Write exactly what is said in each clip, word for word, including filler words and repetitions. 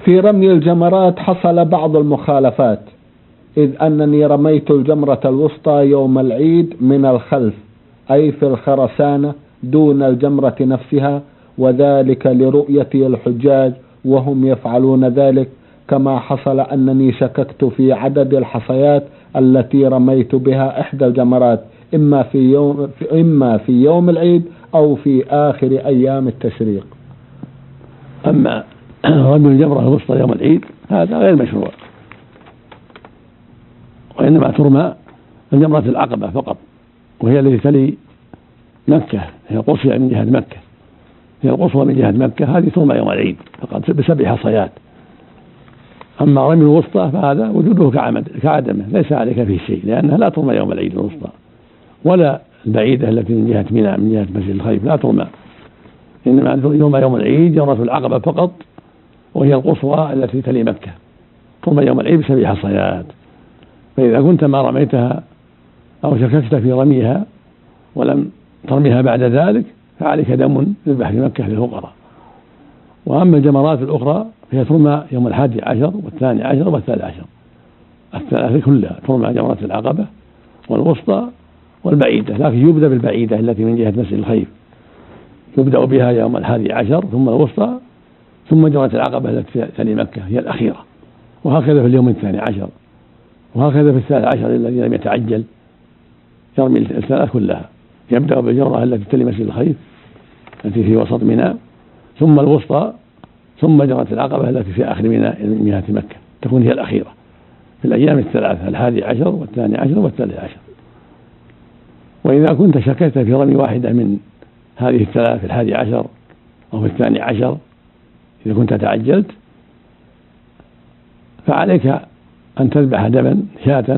في رمي الجمرات حصل بعض المخالفات، إذ أنني رميت الجمرة الوسطى يوم العيد من الخلف، أي في الخرسانة دون الجمرة نفسها، وذلك لرؤية الحجاج وهم يفعلون ذلك، كما حصل أنني شككت في عدد الحصيات التي رميت بها إحدى الجمرات، إما في يوم إما في يوم العيد أو في آخر أيام التشريق. أما رمي الجمرة الوسطى يوم العيد هذا غير مشروع، وإنما ترمى الجمرة العقبة فقط، وهي التي تلي مكة، هي القصوى من جهة مكة، هي القصوى من جهة مكة، هذه ترمى يوم العيد فقط بسبع حصيات. أما رمي الوسطى فهذا وجوده كعدمه، ليس عليك فيه شيء، لأنها لا ترمى يوم العيد الوسطى، ولا البعيدة التي من جهة منى من جهة مسجد الخيف لا ترمى، إنما يوم يوم العيد جمرة العقبة فقط، وهي القصوى التي تلي مكة، ترمى يوم العيد بسبع حصيات. فإذا كنت ما رميتها أو شككت في رميها ولم ترميها بعد ذلك فعليك دم يذبح في مكة للفقراء. وأما الجمرات الأخرى فهي ترمى يوم الحادي عشر والثاني عشر والثالث عشر، الثلاثة كلها ترمى جمرة العقبة والوسطى والبعيدة، لكن يبدأ بالبعيدة التي من جهة مسجد الخيف، يبدأ بها يوم الحادي عشر ثم الوسطى ثم جمرة العقبة التي تلي مكة هي الأخيرة، وهكذا في اليوم الثاني عشر، وهكذا في الثالث عشر الذي لم يتعجل يرمي الثلاث كلها، يبدأ بالجمرة التي تلي مسجد الخيف التي في وسط منى، ثم الوسطى، ثم جمرة العقبة التي في آخر منى من جهة مكة، تكون هي الأخيرة في الأيام الثلاثة، الحادي عشر والثاني عشر والثالث عشر. وإذا كنت شككت في رمي واحدة من هذه الثلاث في الحادي عشر أو في الثاني عشر، إذا كنت تعجلت فعليك أن تذبح دما شاة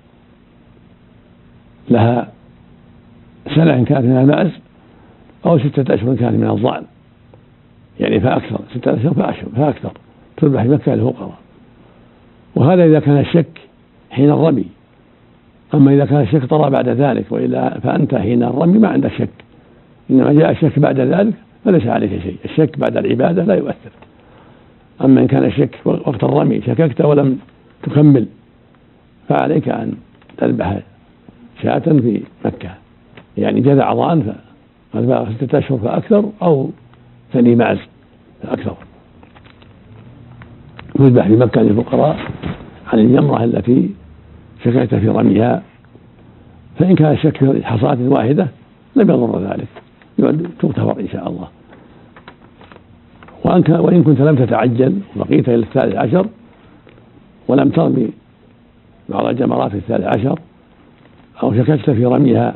لها سنة إن كانت من المأز أو ستة أشهر إن كانت من الضأن، يعني فأكثر، ستة أشهر فأشهر فأكثر، تذبح في مكة للفقراء. وهذا إذا كان الشك حين الرمي. أما إذا كان الشك طرأ بعد ذلك وإلا فأنت حين الرمي ما عندك شك، إنما جاء الشك بعد ذلك فليس عليك شيء، الشك بعد العبادة لا يؤثر. أما إن كان الشك وقت الرمي شككت ولم تكمل فعليك أن تذبح شاة في مكة، يعني جذع ضأن فأذبح ستة أشهر فأكثر أو ثني معز فأكثر، تذبح في مكة للفقراء عن الجمرة التي شككت في رميها. فإن كان الشك في حصاة واحدة لم يضر ذلك، تغتفر إن شاء الله. وإن كنت لم تتعجل وبقيت إلى الثالث عشر ولم ترمي بعض الجمرات في الثالث عشر أو شككت في رميها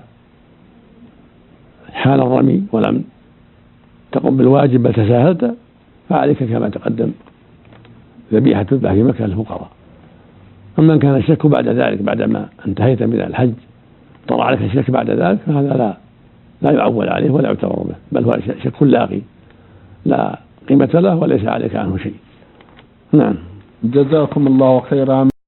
حال الرمي ولم تقم بالواجب بل تساهلت فعليك كما تقدم ذبيحة تذبح في مكة للفقراء. أما إن كان الشك بعد ذلك بعدما انتهيت من الحج طرأ عليك الشك بعد ذلك فهذا لا لا يعول عليه ولا يعتبر به، بل هو شك لاغي لا قيمة له وليس عليك عنه شيء. نعم. جزاكم الله خيرا.